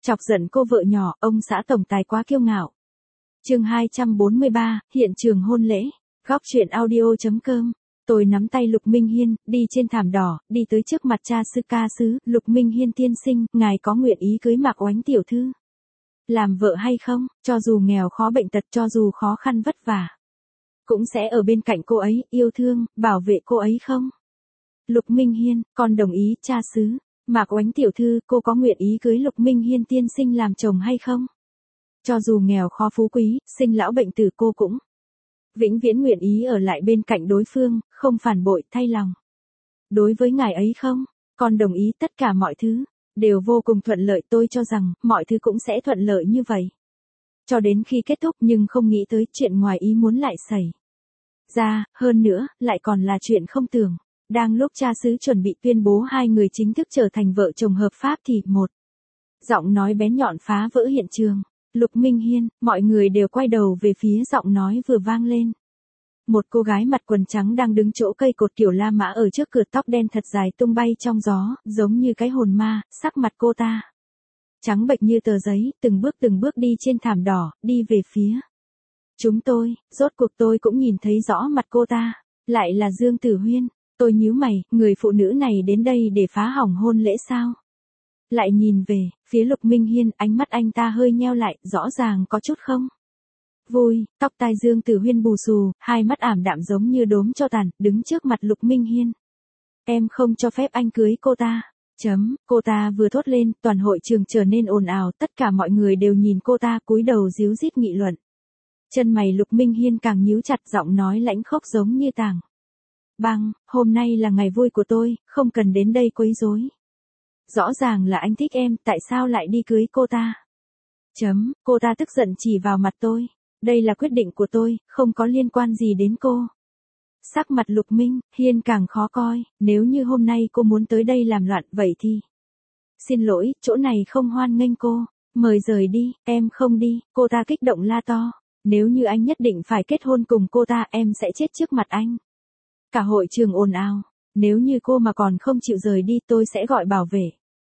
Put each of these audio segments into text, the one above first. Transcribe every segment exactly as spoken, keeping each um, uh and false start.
Chọc giận cô vợ nhỏ, ông xã tổng tài quá kiêu ngạo. Chương hai trăm bốn mươi ba, hiện trường hôn lễ. Góc truyện audio chấm com. Tôi nắm tay Lục Minh Hiên, đi trên thảm đỏ, đi tới trước mặt cha sư ca sứ, Lục Minh Hiên tiên sinh, ngài có nguyện ý cưới Mạc Oánh tiểu thư làm vợ hay không, cho dù nghèo khó bệnh tật, cho dù khó khăn vất vả, cũng sẽ ở bên cạnh cô ấy, yêu thương, bảo vệ cô ấy không? Lục Minh Hiên, con đồng ý, cha xứ. Mạc Oánh tiểu thư, cô có nguyện ý cưới Lục Minh Hiên tiên sinh làm chồng hay không? Cho dù nghèo khó phú quý, sinh lão bệnh tử, cô cũng vĩnh viễn nguyện ý ở lại bên cạnh đối phương, không phản bội, thay lòng. Đối với ngài ấy không? Con đồng ý, tất cả mọi thứ đều vô cùng thuận lợi, tôi cho rằng mọi thứ cũng sẽ thuận lợi như vậy. Cho đến khi kết thúc, nhưng không nghĩ tới chuyện ngoài ý muốn lại xảy ra, hơn nữa, lại còn là chuyện không tưởng. Đang lúc cha xứ chuẩn bị tuyên bố hai người chính thức trở thành vợ chồng hợp pháp thì một giọng nói bén nhọn phá vỡ hiện trường. Lục Minh Hiên, mọi người đều quay đầu về phía giọng nói vừa vang lên. Một cô gái mặc quần trắng đang đứng chỗ cây cột kiểu La Mã ở trước cửa, tóc đen thật dài tung bay trong gió, giống như cái hồn ma, sắc mặt cô ta trắng bệch như tờ giấy, từng bước từng bước đi trên thảm đỏ, đi về phía chúng tôi. Rốt cuộc tôi cũng nhìn thấy rõ mặt cô ta, lại là Dương Tử Huyên. Tôi nhíu mày, người phụ nữ này đến đây để phá hỏng hôn lễ sao? Lại nhìn về phía Lục Minh Hiên, ánh mắt anh ta hơi nheo lại, rõ ràng có chút không vui. Tóc tai Dương Tử Huyên bù xù, hai mắt ảm đạm giống như đốm tro tàn, đứng trước mặt Lục Minh Hiên. Em không cho phép anh cưới cô ta. Chấm, cô ta vừa thốt lên, toàn hội trường trở nên ồn ào, tất cả mọi người đều nhìn cô ta, cúi đầu díu dít nghị luận. Chân mày Lục Minh Hiên càng nhíu chặt, giọng nói lãnh khốc giống như tảng băng, hôm nay là ngày vui của tôi, không cần đến đây quấy rối. Rõ ràng là anh thích em, tại sao lại đi cưới cô ta? Chấm, cô ta tức giận chỉ vào mặt tôi. Đây là quyết định của tôi, không có liên quan gì đến cô. Sắc mặt Lục Minh Hiên càng khó coi, nếu như hôm nay cô muốn tới đây làm loạn, vậy thì xin lỗi, chỗ này không hoan nghênh cô, mời rời đi. Em không đi, cô ta kích động la to. Nếu như anh nhất định phải kết hôn cùng cô ta, em sẽ chết trước mặt anh. Cả hội trường ồn ào. Nếu như cô mà còn không chịu rời đi, tôi sẽ gọi bảo vệ.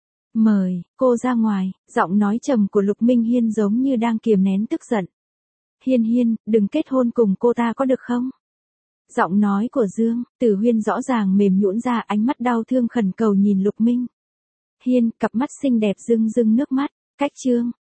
Mời cô ra ngoài. Giọng nói trầm của Lục Minh Hiên giống như đang kiềm nén tức giận. Hiên Hiên, đừng kết hôn cùng cô ta có được không? Giọng nói của Dương Tử Huyên rõ ràng mềm nhũn ra, ánh mắt đau thương khẩn cầu nhìn Lục Minh Hiên, cặp mắt xinh đẹp rưng rưng nước mắt. Cách chương